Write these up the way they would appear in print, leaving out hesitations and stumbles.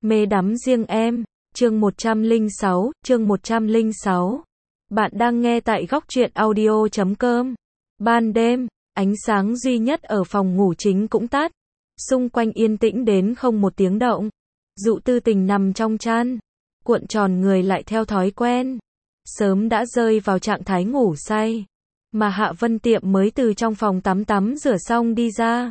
Mê đắm riêng em, chương 106, chương 106. Bạn đang nghe tại góc truyện audio.com. Ban đêm, ánh sáng duy nhất ở phòng ngủ chính cũng tắt. Xung quanh yên tĩnh đến không một tiếng động. Dụ Tư Tình nằm trong chăn, cuộn tròn người lại theo thói quen. Sớm đã rơi vào trạng thái ngủ say. Mà Hạ Vân Tiệm mới từ trong phòng tắm rửa xong đi ra.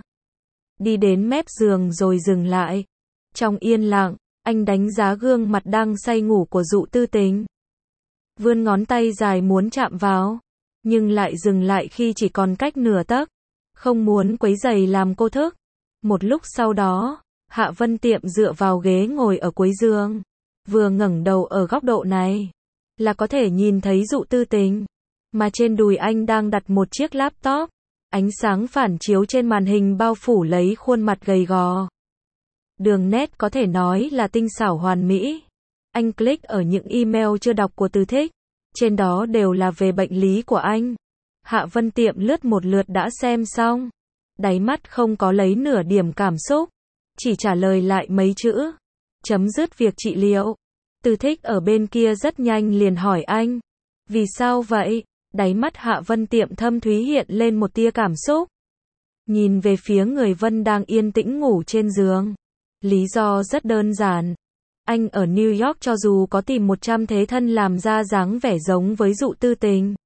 Đi đến mép giường rồi dừng lại. Trong yên lặng, anh đánh giá gương mặt đang say ngủ của Dụ Tư Tình. Vươn ngón tay dài muốn chạm vào, nhưng lại dừng lại khi chỉ còn cách nửa tấc. Không muốn quấy rầy làm cô thức. Một lúc sau đó, Hạ Vân Tiệm dựa vào ghế ngồi ở cuối giường. Vừa ngẩng đầu ở góc độ này, là có thể nhìn thấy Dụ Tư Tình. Mà trên đùi anh đang đặt một chiếc laptop. Ánh sáng phản chiếu trên màn hình bao phủ lấy khuôn mặt gầy gò. Đường nét có thể nói là tinh xảo hoàn mỹ. Anh click ở những email chưa đọc của Từ Thích. Trên đó đều là về bệnh lý của anh. Hạ Vân Tiệm lướt một lượt đã xem xong. Đáy mắt không có lấy nửa điểm cảm xúc. Chỉ trả lời lại mấy chữ. Chấm dứt việc trị liệu. Từ Thích ở bên kia rất nhanh liền hỏi anh. Vì sao vậy? Đáy mắt Hạ Vân Tiệm thâm thúy hiện lên một tia cảm xúc. Nhìn về phía người Vân đang yên tĩnh ngủ trên giường. Lý do rất đơn giản. Anh ở New York cho dù có tìm 100 thế thân làm ra dáng vẻ giống với Dụ Tư Tình,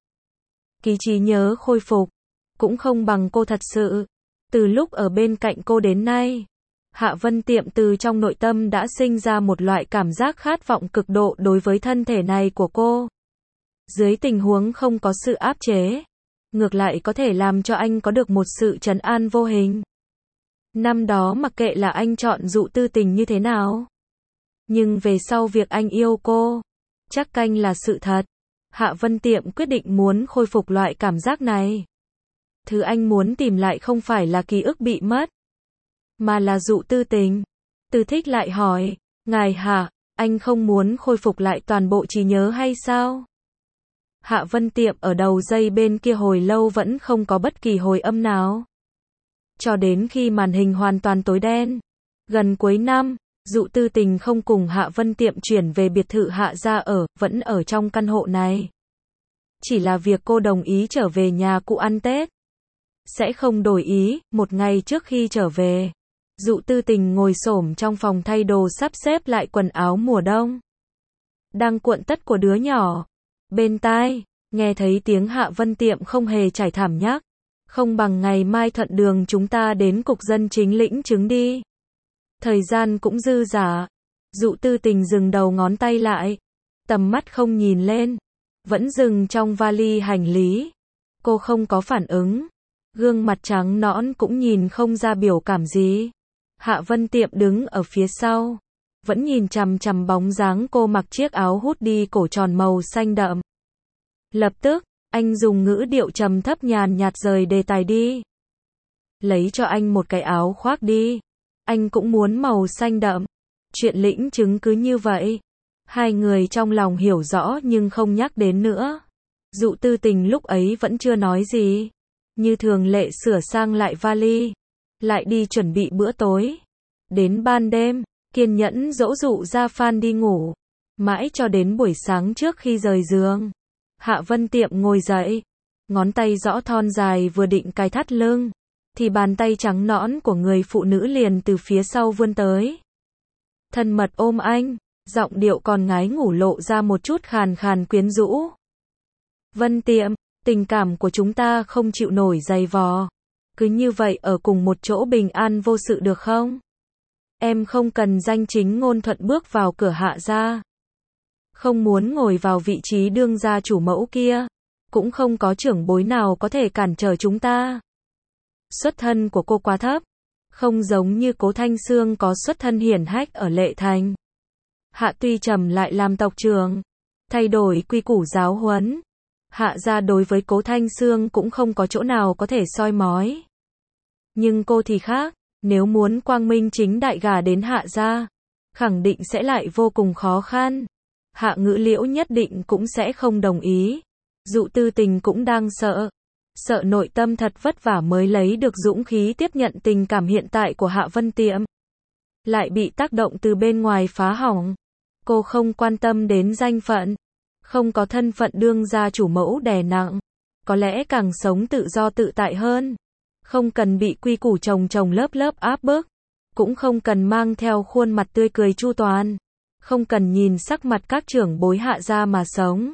ký trí nhớ khôi phục, cũng không bằng cô thật sự. Từ lúc ở bên cạnh cô đến nay, Hạ Vân Tiệm từ trong nội tâm đã sinh ra một loại cảm giác khát vọng cực độ đối với thân thể này của cô. Dưới tình huống không có sự áp chế, ngược lại có thể làm cho anh có được một sự trấn an vô hình. Năm đó mặc kệ là anh chọn Dụ Tư Tình như thế nào, nhưng về sau việc anh yêu cô, chắc canh là sự thật. Hạ Vân Tiệm quyết định muốn khôi phục loại cảm giác này. Thứ anh muốn tìm lại không phải là ký ức bị mất, mà là Dụ Tư Tình. Từ Thích lại hỏi, ngài hả, anh không muốn khôi phục lại toàn bộ trí nhớ hay sao? Hạ Vân Tiệm ở đầu dây bên kia hồi lâu vẫn không có bất kỳ hồi âm nào. Cho đến khi màn hình hoàn toàn tối đen. Gần cuối năm, Dụ Tư Tình không cùng Hạ Vân Tiệm chuyển về biệt thự Hạ gia ở, vẫn ở trong căn hộ này. Chỉ là việc cô đồng ý trở về nhà cũ ăn Tết. Sẽ không đổi ý. Một ngày trước khi trở về, Dụ Tư Tình ngồi xổm trong phòng thay đồ sắp xếp lại quần áo mùa đông. Đang cuộn tất của đứa nhỏ. Bên tai, nghe thấy tiếng Hạ Vân Tiệm không hề trải thảm nhắc. Không bằng ngày mai thuận đường chúng ta đến cục dân chính lĩnh chứng đi. Thời gian cũng dư dả. Dụ Tư Tình dừng đầu ngón tay lại. Tầm mắt không nhìn lên. Vẫn dừng trong vali hành lý. Cô không có phản ứng. Gương mặt trắng nõn cũng nhìn không ra biểu cảm gì. Hạ Vân Tiệm đứng ở phía sau. Vẫn nhìn chằm chằm bóng dáng cô mặc chiếc áo hoodie cổ tròn màu xanh đậm. Lập tức, anh dùng ngữ điệu trầm thấp nhàn nhạt rời đề tài đi. Lấy cho anh một cái áo khoác đi. Anh cũng muốn màu xanh đậm. Chuyện lĩnh chứng cứ như vậy. Hai người trong lòng hiểu rõ nhưng không nhắc đến nữa. Dụ Tư Tình lúc ấy vẫn chưa nói gì. Như thường lệ sửa sang lại vali. Lại đi chuẩn bị bữa tối. Đến ban đêm, kiên nhẫn dỗ Dụ Gia Phan đi ngủ. Mãi cho đến buổi sáng trước khi rời giường. Hạ Vân Tiệm ngồi dậy. Ngón tay rõ thon dài vừa định cài thắt lưng. Thì bàn tay trắng nõn của người phụ nữ liền từ phía sau vươn tới. Thân mật ôm anh. Giọng điệu còn ngái ngủ lộ ra một chút khàn khàn quyến rũ. Vân Tiệm, tình cảm của chúng ta không chịu nổi dày vò. Cứ như vậy ở cùng một chỗ bình an vô sự được không? Em không cần danh chính ngôn thuận bước vào cửa Hạ gia. Không muốn ngồi vào vị trí đương gia chủ mẫu kia. Cũng không có trưởng bối nào có thể cản trở chúng ta. Xuất thân của cô quá thấp. Không giống như Cố Thanh Sương có xuất thân hiển hách ở Lệ Thành. Hạ tuy trầm lại làm tộc trưởng. Thay đổi quy củ giáo huấn. Hạ gia đối với Cố Thanh Sương cũng không có chỗ nào có thể soi mói. Nhưng cô thì khác. Nếu muốn quang minh chính đại gả đến Hạ gia, khẳng định sẽ lại vô cùng khó khăn. Hạ Ngữ Liễu nhất định cũng sẽ không đồng ý. Dụ Tư Tình cũng đang sợ. Sợ nội tâm thật vất vả mới lấy được dũng khí tiếp nhận tình cảm hiện tại của Hạ Vân Tiệm. lại bị tác động từ bên ngoài phá hỏng. Cô không quan tâm đến danh phận, không có thân phận đương gia chủ mẫu đè nặng, có lẽ càng sống tự do tự tại hơn. Không cần bị quy củ chồng chồng lớp lớp áp bức, cũng không cần mang theo khuôn mặt tươi cười chu toàn, không cần nhìn sắc mặt các trưởng bối Hạ gia mà sống.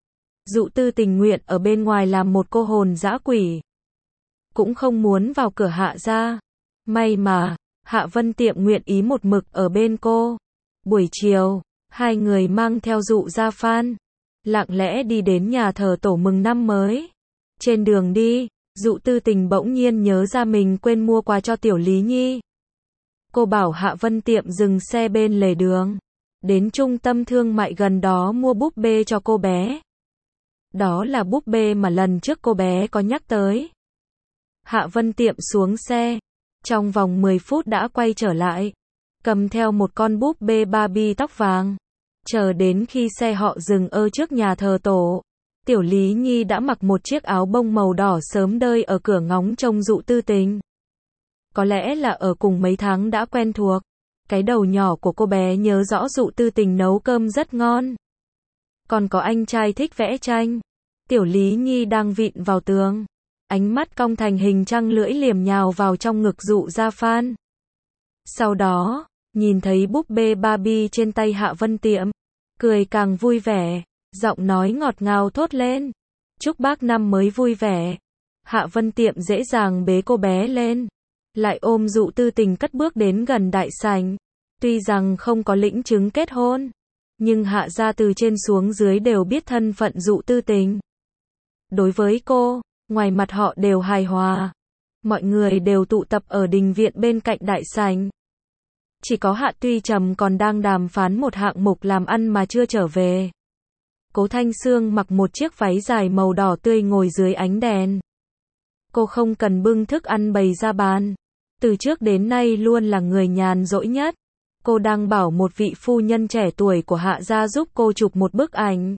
Dụ Tư tình nguyện ở bên ngoài làm một cô hồn dã quỷ, cũng không muốn vào cửa Hạ gia. May mà, Hạ Vân Tiệm nguyện ý một mực ở bên cô. Buổi chiều, hai người mang theo Dụ Gia Phan, lặng lẽ đi đến nhà thờ tổ mừng năm mới. Trên đường đi, Dụ Tư tình bỗng nhiên nhớ ra mình quên mua quà cho Tiểu Lý Nhi. Cô bảo Hạ Vân Tiệm dừng xe bên lề đường, đến trung tâm thương mại gần đó mua búp bê cho cô bé. Đó là búp bê mà lần trước cô bé có nhắc tới. Hạ Vân Tiệm xuống xe, trong vòng 10 phút đã quay trở lại, cầm theo một con búp bê Barbie tóc vàng. Chờ đến khi xe họ dừng ở trước nhà thờ tổ, Tiểu Lý Nhi đã mặc một chiếc áo bông màu đỏ sớm đợi ở cửa ngóng trông Dụ Tư tình. Có lẽ là ở cùng mấy tháng đã quen thuộc, cái đầu nhỏ của cô bé nhớ rõ Dụ Tư tình nấu cơm rất ngon. Còn có anh trai thích vẽ tranh. Tiểu Lý Nhi đang vịn vào tường, ánh mắt cong thành hình trăng lưỡi liềm nhào vào trong ngực Dụ Gia Phan. Sau đó, nhìn thấy búp bê Barbie trên tay Hạ Vân Tiệm, cười càng vui vẻ, giọng nói ngọt ngào thốt lên. Chúc bác năm mới vui vẻ. Hạ Vân Tiệm dễ dàng bế cô bé lên, lại ôm Dụ Tư tình cất bước đến gần đại sảnh. Tuy rằng không có lĩnh chứng kết hôn, nhưng Hạ gia từ trên xuống dưới đều biết thân phận Dụ Tư tình. Đối với cô, ngoài mặt họ đều hài hòa. Mọi người đều tụ tập ở đình viện bên cạnh đại sảnh. Chỉ có Hạ Tuy Trầm còn đang đàm phán một hạng mục làm ăn mà chưa trở về. Cố Thanh Sương mặc một chiếc váy dài màu đỏ tươi ngồi dưới ánh đèn. Cô không cần bưng thức ăn bày ra bàn. Từ trước đến nay luôn là người nhàn rỗi nhất. Cô đang bảo một vị phu nhân trẻ tuổi của Hạ gia giúp cô chụp một bức ảnh.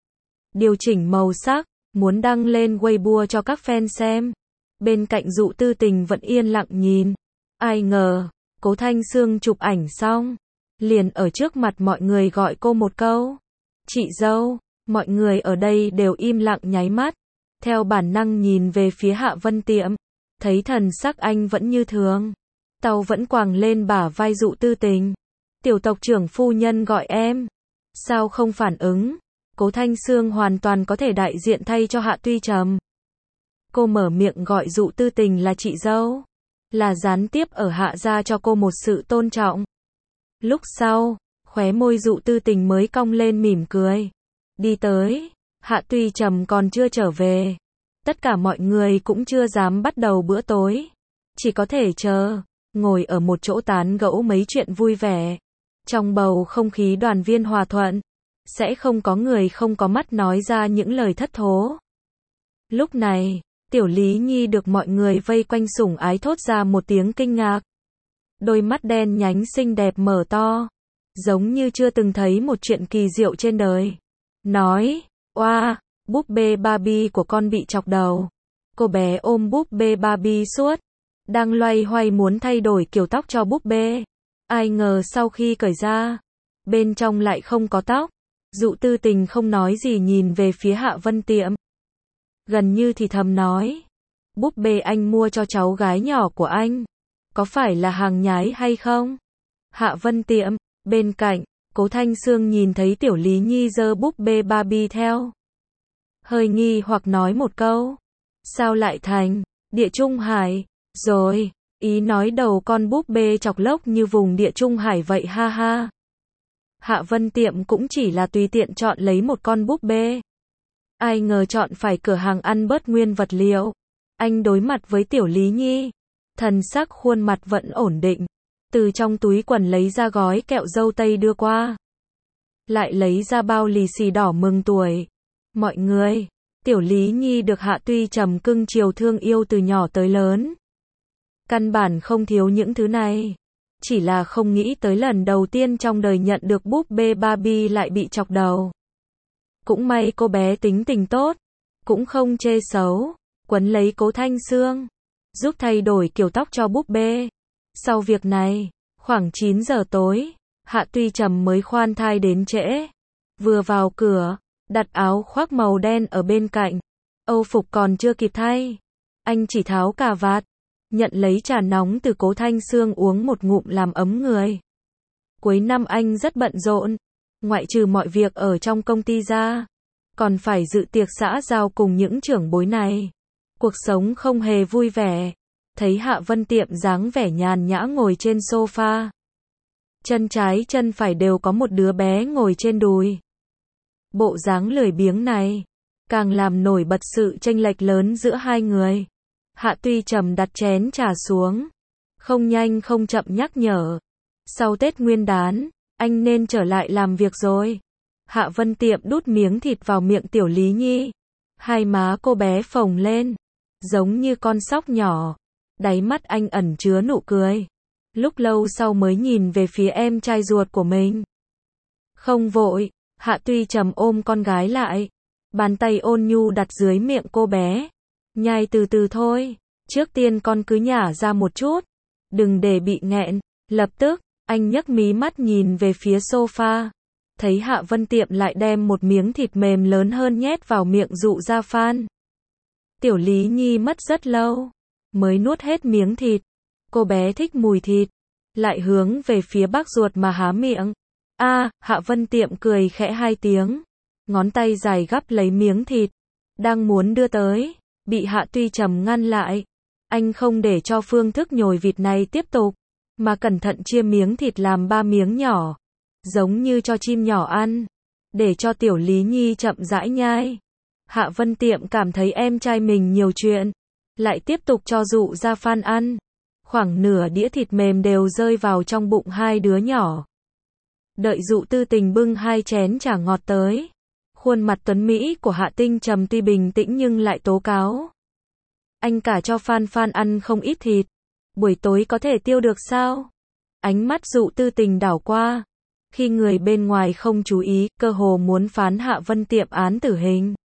Điều chỉnh màu sắc, muốn đăng lên Weibo cho các fan xem. Bên cạnh Dụ Tư tình vẫn yên lặng nhìn. Ai ngờ, Cố Thanh Sương chụp ảnh xong, liền ở trước mặt mọi người gọi cô một câu. Chị dâu. Mọi người ở đây đều im lặng nháy mắt, theo bản năng nhìn về phía Hạ Vân Tiệm, thấy thần sắc anh vẫn như thường. Tàu vẫn quàng lên bả vai Dụ Tư tình. Tiểu tộc trưởng phu nhân gọi em. Sao không phản ứng? Cố Thanh Sương hoàn toàn có thể đại diện thay cho Hạ Tuy Trầm. Cô mở miệng gọi Dụ Tư tình là chị dâu, là gián tiếp ở Hạ gia cho cô một sự tôn trọng. Lúc sau, khóe môi Dụ Tư tình mới cong lên mỉm cười. Đi tới, Hạ Tuy Trầm còn chưa trở về. Tất cả mọi người cũng chưa dám bắt đầu bữa tối. Chỉ có thể chờ, ngồi ở một chỗ tán gẫu mấy chuyện vui vẻ. Trong bầu không khí đoàn viên hòa thuận, sẽ không có người không có mắt nói ra những lời thất thố. Lúc này, Tiểu Lý Nhi được mọi người vây quanh sủng ái thốt ra một tiếng kinh ngạc. Đôi mắt đen nhánh xinh đẹp mở to, giống như chưa từng thấy một chuyện kỳ diệu trên đời. Nói, oa, búp bê Barbie của con bị chọc đầu. Cô bé ôm búp bê Barbie suốt, đang loay hoay muốn thay đổi kiểu tóc cho búp bê. Ai ngờ sau khi cởi ra, bên trong lại không có tóc. Dụ Tư tình không nói gì nhìn về phía Hạ Vân Tiệm. Gần như thì thầm nói, búp bê anh mua cho cháu gái nhỏ của anh, có phải là hàng nhái hay không? Hạ Vân Tiệm, bên cạnh, Cố Thanh Sương nhìn thấy Tiểu Lý Nhi giơ búp bê Barbie theo. Hơi nghi hoặc nói một câu. Sao lại thành Địa Trung Hải? Rồi, ý nói đầu con búp bê chọc lốc như vùng Địa Trung Hải vậy ha ha. Hạ Vân Tiệm cũng chỉ là tùy tiện chọn lấy một con búp bê. Ai ngờ chọn phải cửa hàng ăn bớt nguyên vật liệu. Anh đối mặt với Tiểu Lý Nhi, thần sắc khuôn mặt vẫn ổn định. Từ trong túi quần lấy ra gói kẹo dâu tây đưa qua. Lại lấy ra bao lì xì đỏ mừng tuổi. Mọi người, Tiểu Lý Nhi được Hạ Tuy Trầm cưng chiều thương yêu từ nhỏ tới lớn. Căn bản không thiếu những thứ này. Chỉ là không nghĩ tới lần đầu tiên trong đời nhận được búp bê Barbie lại bị chọc đầu. Cũng may cô bé tính tình tốt, cũng không chê xấu, quấn lấy Cố Thanh Sương, giúp thay đổi kiểu tóc cho búp bê. Sau việc này, Khoảng 9 giờ tối, Hạ Tuy Trầm mới khoan thai đến trễ. Vừa vào cửa, đặt áo khoác màu đen ở bên cạnh. Âu phục còn chưa kịp thay. Anh chỉ tháo cà vạt, nhận lấy trà nóng từ Cố Thanh Sương uống một ngụm làm ấm người. Cuối năm anh rất bận rộn, ngoại trừ mọi việc ở trong công ty ra, còn phải dự tiệc xã giao cùng những trưởng bối này. Cuộc sống không hề vui vẻ. Thấy Hạ Vân Tiệm dáng vẻ nhàn nhã ngồi trên sofa. Chân trái chân phải đều có một đứa bé ngồi trên đùi. Bộ dáng lười biếng này, càng làm nổi bật sự chênh lệch lớn giữa hai người. Hạ Tuy Trầm đặt chén trà xuống. Không nhanh không chậm nhắc nhở. Sau Tết Nguyên đán, anh nên trở lại làm việc rồi. Hạ Vân Tiệm đút miếng thịt vào miệng Tiểu Lý Nhi. Hai má cô bé phồng lên, giống như con sóc nhỏ. Đáy mắt anh ẩn chứa nụ cười. Lúc lâu sau mới nhìn về phía em trai ruột của mình. Không vội, Hạ Tuy Trầm ôm con gái lại. Bàn tay ôn nhu đặt dưới miệng cô bé. Nhai từ từ thôi, trước tiên con cứ nhả ra một chút. Đừng để bị nghẹn. Lập tức, anh nhấc mí mắt nhìn về phía sofa. Thấy Hạ Vân Tiệm lại đem một miếng thịt mềm lớn hơn nhét vào miệng dụ ra Phan. Tiểu Lý Nhi mất rất lâu mới nuốt hết miếng thịt. Cô bé thích mùi thịt, lại hướng về phía bác ruột mà há miệng. Hạ Vân Tiệm cười khẽ hai tiếng, ngón tay dài gắp lấy miếng thịt, đang muốn đưa tới, bị Hạ Tuy Trầm ngăn lại. Anh không để cho phương thức nhồi vịt này tiếp tục, mà cẩn thận chia miếng thịt làm 3 miếng nhỏ, giống như cho chim nhỏ ăn, để cho Tiểu Lý Nhi chậm rãi nhai. Hạ Vân Tiệm cảm thấy em trai mình nhiều chuyện, lại tiếp tục cho dụ ra Phan ăn. Khoảng nửa đĩa thịt mềm đều rơi vào trong bụng hai đứa nhỏ. Đợi Dụ Tư Tình bưng 2 chén trà ngọt tới. Khuôn mặt tuấn Mỹ của Hạ Tinh Trầm tuy bình tĩnh nhưng lại tố cáo. Anh cả cho Phan ăn không ít thịt. Buổi tối có thể tiêu được sao? Ánh mắt Dụ Tư Tình đảo qua. Khi người bên ngoài không chú ý, cơ hồ muốn phán Hạ Vân Tiệm án tử hình.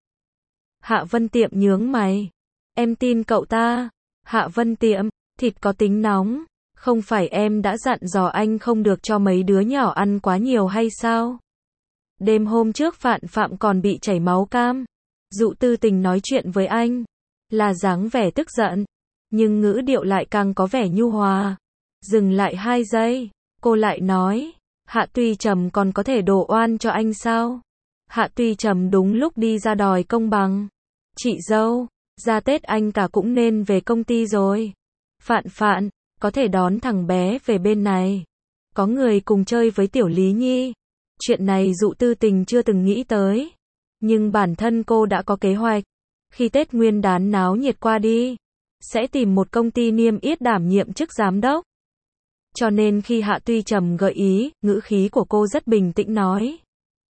Hạ Vân Tiệm nhướng mày. Em tin cậu ta. Hạ Vân Tiệm, thịt có tính nóng. Không phải em đã dặn dò anh không được cho mấy đứa nhỏ ăn quá nhiều hay sao? Đêm hôm trước Phạm còn bị chảy máu cam. Dụ Tư Tình nói chuyện với anh, là dáng vẻ tức giận, nhưng ngữ điệu lại càng có vẻ nhu hòa. Dừng lại 2 giây, cô lại nói, Hạ Tuy Trầm còn có thể đổ oan cho anh sao? Hạ Tuy Trầm đúng lúc đi ra đòi công bằng. Chị dâu, ra Tết anh cả cũng nên về công ty rồi. Phạn, có thể đón thằng bé về bên này. Có người cùng chơi với Tiểu Lý Nhi. Chuyện này Dụ Tư Tình chưa từng nghĩ tới. Nhưng bản thân cô đã có kế hoạch. Khi Tết Nguyên đán náo nhiệt qua đi, sẽ tìm một công ty niêm yết đảm nhiệm chức giám đốc. Cho nên khi Hạ Tuy Trầm gợi ý, ngữ khí của cô rất bình tĩnh nói.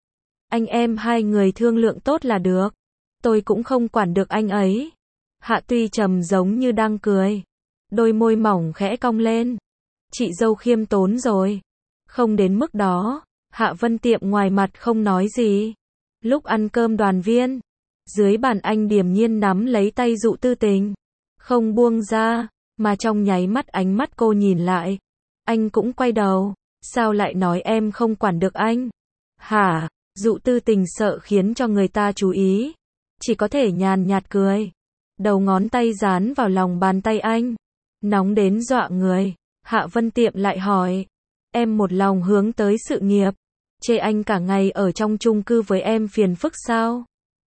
Anh em hai người thương lượng tốt là được. Tôi cũng không quản được anh ấy. Hạ Tuy Trầm giống như đang cười. Đôi môi mỏng khẽ cong lên. Chị dâu khiêm tốn rồi. Không đến mức đó. Hạ Vân Tiệm ngoài mặt không nói gì. Lúc ăn cơm đoàn viên, dưới bàn anh điềm nhiên nắm lấy tay Dụ Tư Tình. Không buông ra, mà trong nháy mắt ánh mắt cô nhìn lại. Anh cũng quay đầu. Sao lại nói em không quản được anh? Hả? Dụ Tư Tình sợ khiến cho người ta chú ý. Chỉ có thể nhàn nhạt cười. Đầu ngón tay dán vào lòng bàn tay anh. Nóng đến dọa người. Hạ Vân Tiệm lại hỏi. Em một lòng hướng tới sự nghiệp. Chê anh cả ngày ở trong chung cư với em phiền phức sao?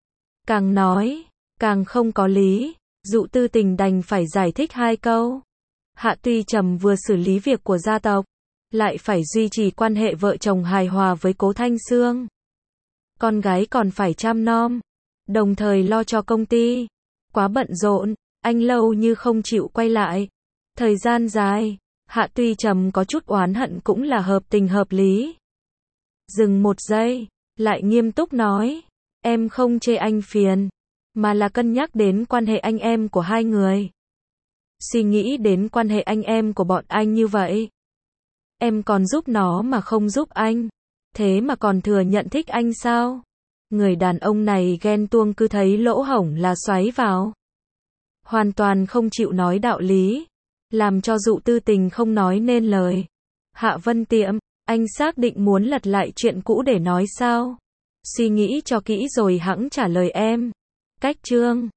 Càng nói, càng không có lý. Dụ Tư Tình đành phải giải thích 2 câu. Hạ Tuy Trầm vừa xử lý việc của gia tộc, lại phải duy trì quan hệ vợ chồng hài hòa với Cố Thanh Sương. Con gái còn phải chăm nom, đồng thời lo cho công ty. Quá bận rộn, anh lâu như không chịu quay lại. Thời gian dài, Hạ Tuy Trầm có chút oán hận cũng là hợp tình hợp lý. Dừng 1 giây, lại nghiêm túc nói. Em không chê anh phiền, mà là cân nhắc đến quan hệ anh em của hai người. Suy nghĩ đến quan hệ anh em của bọn anh như vậy. Em còn giúp nó mà không giúp anh. Thế mà còn thừa nhận thích anh sao? Người đàn ông này ghen tuông cứ thấy lỗ hổng là xoáy vào. Hoàn toàn không chịu nói đạo lý. Làm cho Dụ Tư Tình không nói nên lời. Hạ Vân Tiệm, anh xác định muốn lật lại chuyện cũ để nói sao? Suy nghĩ cho kỹ rồi hẵng trả lời em. Cách chương